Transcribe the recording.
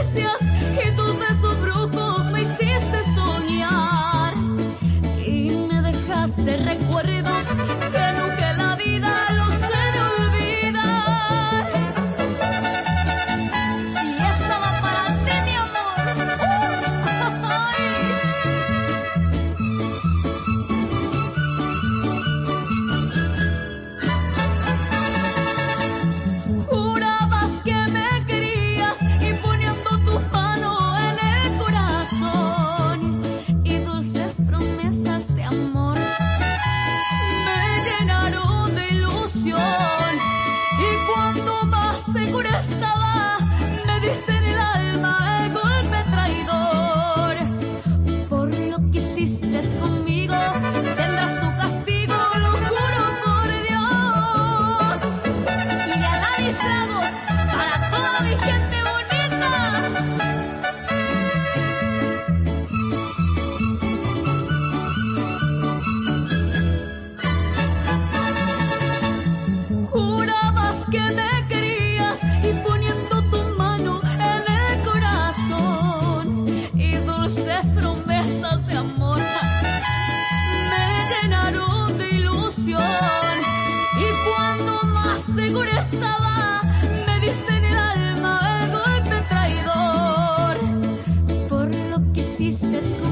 caricias y tus besos brujos me hiciste soñar. Y me dejaste recuerdos que nunca en la vida los he de olvidar. Y estaba para ti, mi amor. Jurabas que me querías y poniendo tu mano en el corazón, y dulces promesas de amor me llenaron de ilusión. Y cuando más segura estaba, me diste en el alma el golpe traidor. Por lo que hiciste conmigo, tendrás tu castigo, lo juro por Dios. Y de analizados para toda mi gente bonita. Jurabas que me querías y poniendo tu mano en el corazón, y dulces promesas de amor me llenaron de ilusión. Y cuando más segura estaba, me diste en el alma el golpe traidor. Por lo que hiciste